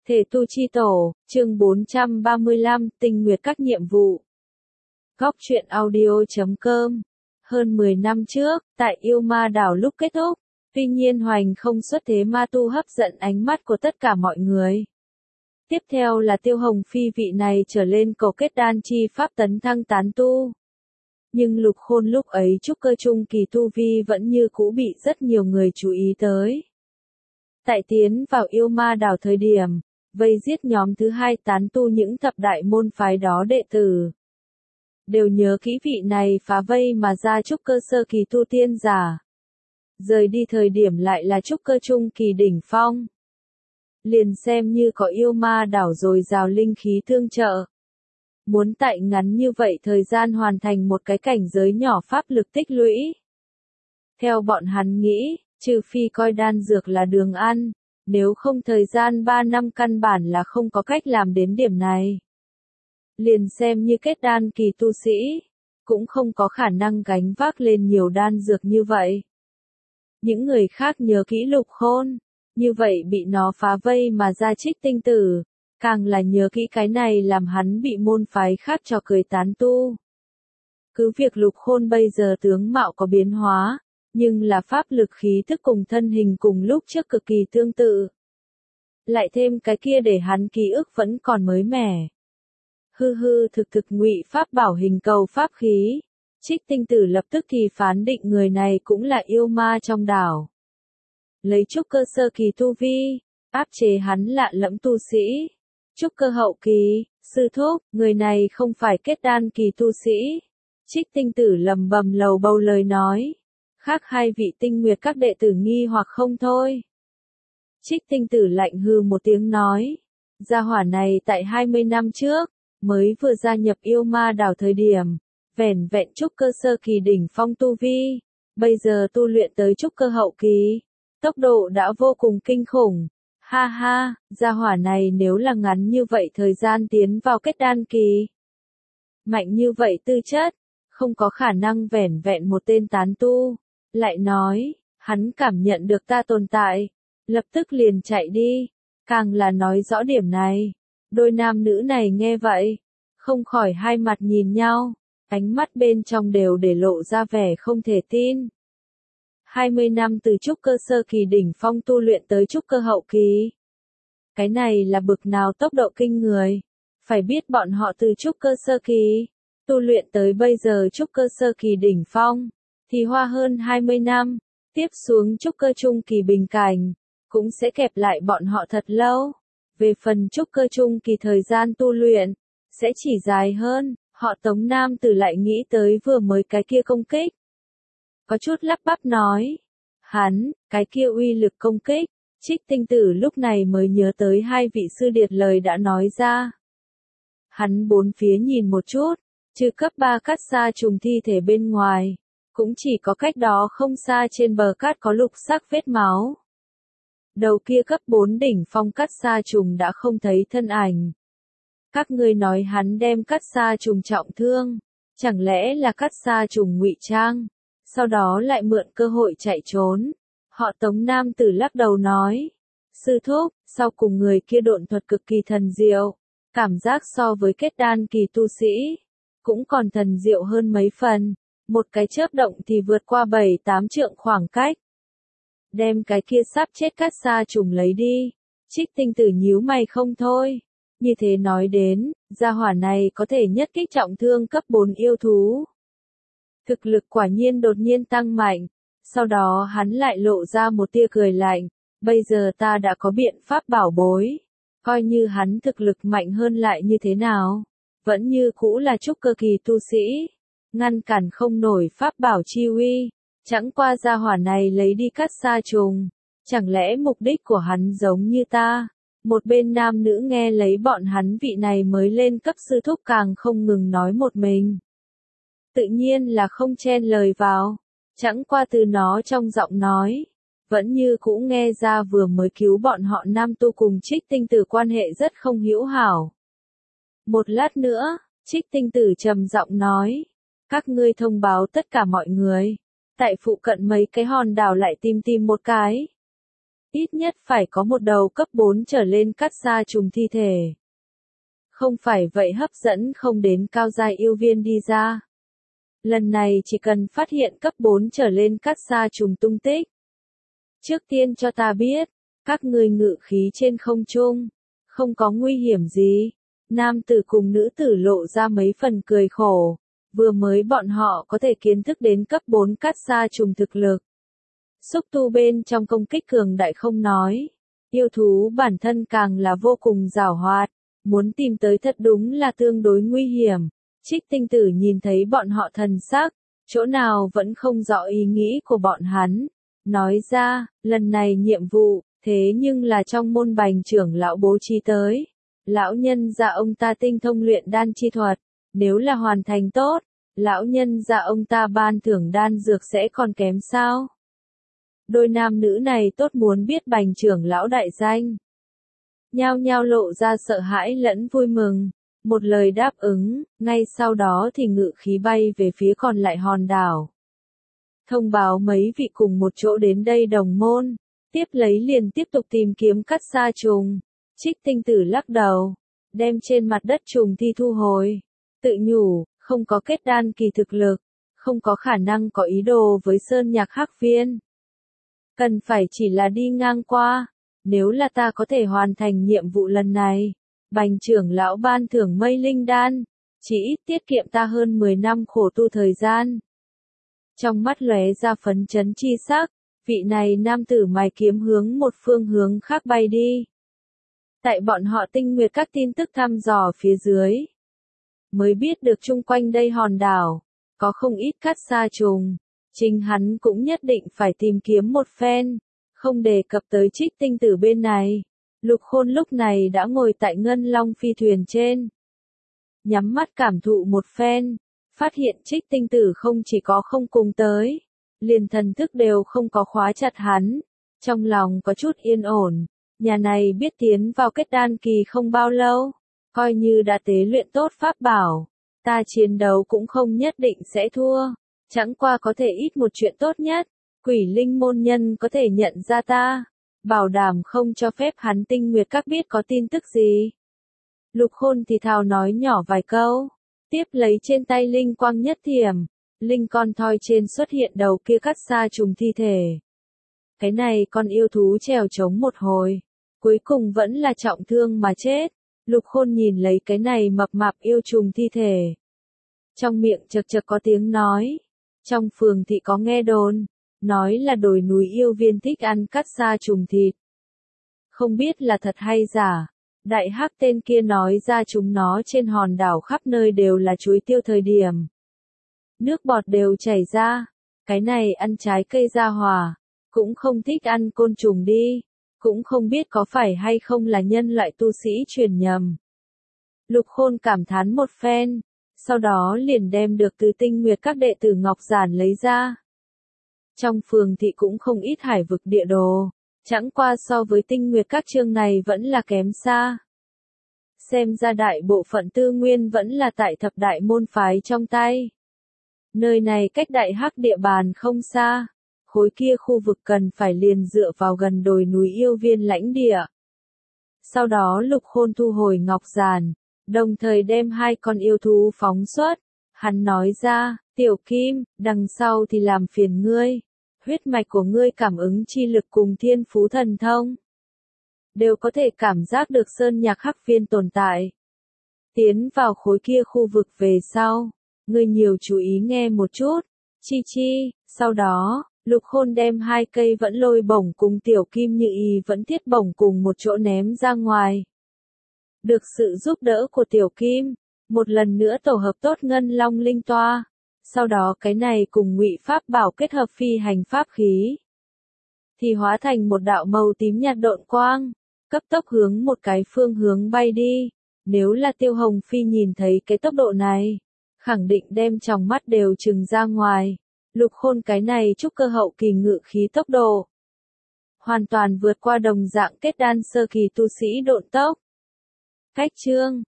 Thể tu chi tổ, chương 435, tinh nguyệt các nhiệm vụ. Góc truyện audio.com. Hơn 10 năm trước, tại yêu ma đảo lúc kết thúc, tuy nhiên Hoành không xuất thế ma tu hấp dẫn ánh mắt của tất cả mọi người. Tiếp theo là Tiêu Hồng Phi, vị này trở lên cầu kết đan chi pháp tấn thăng tán tu. Nhưng Lục Khôn lúc ấy trúc cơ trung kỳ tu vi vẫn như cũ bị rất nhiều người chú ý tới. Tại tiến vào yêu ma đảo thời điểm, vây giết nhóm thứ hai tán tu những thập đại môn phái đó đệ tử. Đều nhớ kỹ vị này phá vây mà ra trúc cơ sơ kỳ tu tiên giả. Rời đi thời điểm lại là trúc cơ trung kỳ đỉnh phong. Liền xem như có yêu ma đảo rồi rào linh khí tương trợ. Muốn tại ngắn như vậy thời gian hoàn thành một cái cảnh giới nhỏ pháp lực tích lũy. Theo bọn hắn nghĩ, trừ phi coi đan dược là đường ăn, nếu không thời gian 3 năm căn bản là không có cách làm đến điểm này. Liền xem như kết đan kỳ tu sĩ, cũng không có khả năng gánh vác lên nhiều đan dược như vậy. Những người khác nhớ kỹ Lục Khôn, như vậy bị nó phá vây mà ra Trích Tinh Tử, càng là nhớ kỹ cái này làm hắn bị môn phái khác trò cười tán tu. Cứ việc Lục Khôn bây giờ tướng mạo có biến hóa, nhưng là pháp lực khí thức cùng thân hình cùng lúc trước cực kỳ tương tự. Lại thêm cái kia để hắn ký ức vẫn còn mới mẻ. Thực ngụy pháp bảo hình cầu pháp khí. Trích Tinh Tử lập tức thì phán định người này cũng là yêu ma trong đảo. Lấy trúc cơ sơ kỳ tu vi, áp chế hắn lạ lẫm tu sĩ. Trúc cơ hậu kỳ, sư thúc, người này không phải kết đan kỳ tu sĩ. Trích Tinh Tử lầm bầm lầu bầu lời nói. Khác hai vị tinh nguyệt các đệ tử nghi hoặc không thôi. Trích Tinh Tử lạnh hừ một tiếng nói. Gia hỏa này tại 20 năm trước, mới vừa gia nhập yêu ma đảo thời điểm, vẻn vẹn trúc cơ sơ kỳ đỉnh phong tu vi, bây giờ tu luyện tới trúc cơ hậu kỳ, tốc độ đã vô cùng kinh khủng. Ha ha, gia hỏa này nếu là ngắn như vậy thời gian tiến vào kết đan kỳ. Mạnh như vậy tư chất, không có khả năng vẻn vẹn một tên tán tu. Lại nói, hắn cảm nhận được ta tồn tại, lập tức liền chạy đi, càng là nói rõ điểm này. Đôi nam nữ này nghe vậy, không khỏi hai mặt nhìn nhau, ánh mắt bên trong đều để lộ ra vẻ không thể tin. 20 năm từ trúc cơ sơ kỳ đỉnh phong tu luyện tới trúc cơ hậu kỳ. Cái này là bực nào tốc độ kinh người, phải biết bọn họ từ trúc cơ sơ kỳ, tu luyện tới bây giờ trúc cơ sơ kỳ đỉnh phong, thì hoa hơn 20 năm, tiếp xuống trúc cơ trung kỳ bình cảnh, cũng sẽ kẹp lại bọn họ thật lâu. Về phần trúc cơ trung kỳ thời gian tu luyện, sẽ chỉ dài hơn, họ Tống Nam Tử lại nghĩ tới vừa mới cái kia công kích. Có chút lắp bắp nói, hắn, cái kia uy lực công kích, Trích Tinh Tử lúc này mới nhớ tới hai vị sư điệt lời đã nói ra. Hắn bốn phía nhìn một chút, trừ cấp 3 cát sa trùng thi thể bên ngoài, cũng chỉ có cách đó không xa trên bờ cát có lục sắc vết máu. Đầu kia cấp 4 đỉnh phong cát sa trùng đã không thấy thân ảnh. Các ngươi nói hắn đem cát sa trùng trọng thương, chẳng lẽ là cát sa trùng ngụy trang, sau đó lại mượn cơ hội chạy trốn. Họ Tống Nam Tử lắc đầu nói, sư thúc, sau cùng người kia độn thuật cực kỳ thần diệu, cảm giác so với kết đan kỳ tu sĩ, cũng còn thần diệu hơn mấy phần, một cái chớp động thì vượt qua 7-8 trượng khoảng cách. Đem cái kia sắp chết cát sa trùng lấy đi. Trích Tinh Tử nhíu mày không thôi. Như thế nói đến, gia hỏa này có thể nhất kích trọng thương cấp 4 yêu thú. Thực lực quả nhiên đột nhiên tăng mạnh. Sau đó hắn lại lộ ra một tia cười lạnh. Bây giờ ta đã có biện pháp bảo bối. Coi như hắn thực lực mạnh hơn lại như thế nào. Vẫn như cũ là trúc cơ kỳ tu sĩ. Ngăn cản không nổi pháp bảo chi uy. Chẳng qua gia hỏa này lấy đi cát sa trùng, chẳng lẽ mục đích của hắn giống như ta? Một bên nam nữ nghe lấy bọn hắn vị này mới lên cấp sư thúc càng không ngừng nói một mình. Tự nhiên là không chen lời vào, chẳng qua từ nó trong giọng nói, vẫn như cũ nghe ra vừa mới cứu bọn họ nam tu cùng Trích Tinh Tử quan hệ rất không hữu hảo. Một lát nữa, Trích Tinh Tử trầm giọng nói, các ngươi thông báo tất cả mọi người. Tại phụ cận mấy cái hòn đảo lại tìm một cái. ít nhất phải có một đầu cấp 4 trở lên cắt sa trùng thi thể. Không phải vậy hấp dẫn không đến cao giai yêu viên đi ra. Lần này chỉ cần phát hiện cấp 4 trở lên cắt sa trùng tung tích. Trước tiên cho ta biết, các ngươi ngự khí trên không trung, không có nguy hiểm gì. Nam tử cùng nữ tử lộ ra mấy phần cười khổ, vừa mới bọn họ có thể kiến thức đến cấp 4 cắt sa trùng thực lực. Xúc tu bên trong công kích cường đại không nói, yêu thú bản thân càng là vô cùng giàu hoạt, muốn tìm tới thật đúng là tương đối nguy hiểm. Trích Tinh Tử nhìn thấy bọn họ thần sắc, chỗ nào vẫn không rõ ý nghĩ của bọn hắn, nói ra, lần này nhiệm vụ, thế nhưng là trong môn Bành trưởng lão bố trí tới. Lão nhân gia ông ta tinh thông luyện đan chi thuật, nếu là hoàn thành tốt, lão nhân gia ông ta ban thưởng đan dược sẽ còn kém sao? Đôi nam nữ này tốt muốn biết Bành trưởng lão đại danh. Nhao nhao lộ ra sợ hãi lẫn vui mừng, một lời đáp ứng, ngay sau đó thì ngự khí bay về phía còn lại hòn đảo. Thông báo mấy vị cùng một chỗ đến đây đồng môn, tiếp lấy liền tiếp tục tìm kiếm cắt sa trùng. Trích Tinh Tử lắc đầu, đem trên mặt đất trùng thi thu hồi, tự nhủ, không có kết đan kỳ thực lực, không có khả năng có ý đồ với Sơn Nhạc Hắc Viên. Cần phải chỉ là đi ngang qua, nếu là ta có thể hoàn thành nhiệm vụ lần này, Bành trưởng lão ban thưởng mây linh đan, chỉ ít tiết kiệm ta hơn 10 năm khổ tu thời gian. Trong mắt lóe ra phấn chấn chi sắc, vị này nam tử mài kiếm hướng một phương hướng khác bay đi. Tại bọn họ tinh nguyệt các tin tức thăm dò phía dưới, mới biết được chung quanh đây hòn đảo, có không ít cắt sa trùng, chính hắn cũng nhất định phải tìm kiếm một phen, không đề cập tới Trích Tinh Tử bên này. Lục Khôn lúc này đã ngồi tại Ngân Long phi thuyền trên, nhắm mắt cảm thụ một phen, phát hiện Trích Tinh Tử không chỉ có không cùng tới, liền thần thức đều không có khóa chặt hắn, trong lòng có chút yên ổn. Nhà này biết tiến vào kết đan kỳ không bao lâu, coi như đã tế luyện tốt pháp bảo, ta chiến đấu cũng không nhất định sẽ thua, chẳng qua có thể ít một chuyện tốt nhất, Quỷ Linh môn nhân có thể nhận ra ta, bảo đảm không cho phép hắn tinh nguyệt các biết có tin tức gì. Lục Khôn thì thào nói nhỏ vài câu, tiếp lấy trên tay linh quang nhất thiểm, linh con thoi trên xuất hiện đầu kia cắt sa trùng thi thể. Cái này con yêu thú trèo trống một hồi, cuối cùng vẫn là trọng thương mà chết. Lục Khôn nhìn lấy cái này mập mạp yêu trùng thi thể, trong miệng chật chật có tiếng nói, trong phường thị có nghe đồn, nói là đồi núi yêu viên thích ăn cắt sa trùng thịt. Không biết là thật hay giả, đại hắc tên kia nói ra chúng nó trên hòn đảo khắp nơi đều là chuối tiêu thời điểm. Nước bọt đều chảy ra, cái này ăn trái cây ra hòa, cũng không thích ăn côn trùng đi, cũng không biết có phải hay không là nhân loại tu sĩ truyền nhầm. Lục Khôn cảm thán một phen, sau đó liền đem được từ tinh nguyệt các đệ tử Ngọc Giản lấy ra. Trong phường thị cũng không ít hải vực địa đồ, chẳng qua so với tinh nguyệt các chương này vẫn là kém xa. Xem ra đại bộ phận tư nguyên vẫn là tại thập đại môn phái trong tay. Nơi này cách đại hắc địa bàn không xa, khối kia khu vực cần phải liền dựa vào gần đồi núi yêu viên lãnh địa. Sau đó Lục Khôn thu hồi Ngọc Giản, đồng thời đem hai con yêu thú phóng xuất. Hắn nói ra, Tiểu Kim, đằng sau thì làm phiền ngươi. Huyết mạch của ngươi cảm ứng chi lực cùng thiên phú thần thông, đều có thể cảm giác được Sơn Nhạc Hắc Viên tồn tại. Tiến vào khối kia khu vực về sau, ngươi nhiều chú ý nghe một chút. Chi chi, sau đó, Lục Khôn đem hai cây vẫn lôi bổng cùng Tiểu Kim Như Ý vẫn thiết bổng cùng một chỗ ném ra ngoài. Được sự giúp đỡ của Tiểu Kim, một lần nữa tổ hợp tốt Ngân Long linh toa. Sau đó cái này cùng Ngụy Pháp Bảo kết hợp phi hành pháp khí, thì hóa thành một đạo màu tím nhạt độn quang, cấp tốc hướng một cái phương hướng bay đi. Nếu là Tiêu Hồng Phi nhìn thấy cái tốc độ này, khẳng định đem tròng mắt đều trừng ra ngoài. Lục Khôn cái này trúc cơ hậu kỳ ngự khí tốc độ, hoàn toàn vượt qua đồng dạng kết đan sơ kỳ tu sĩ độn tốc. Cách chương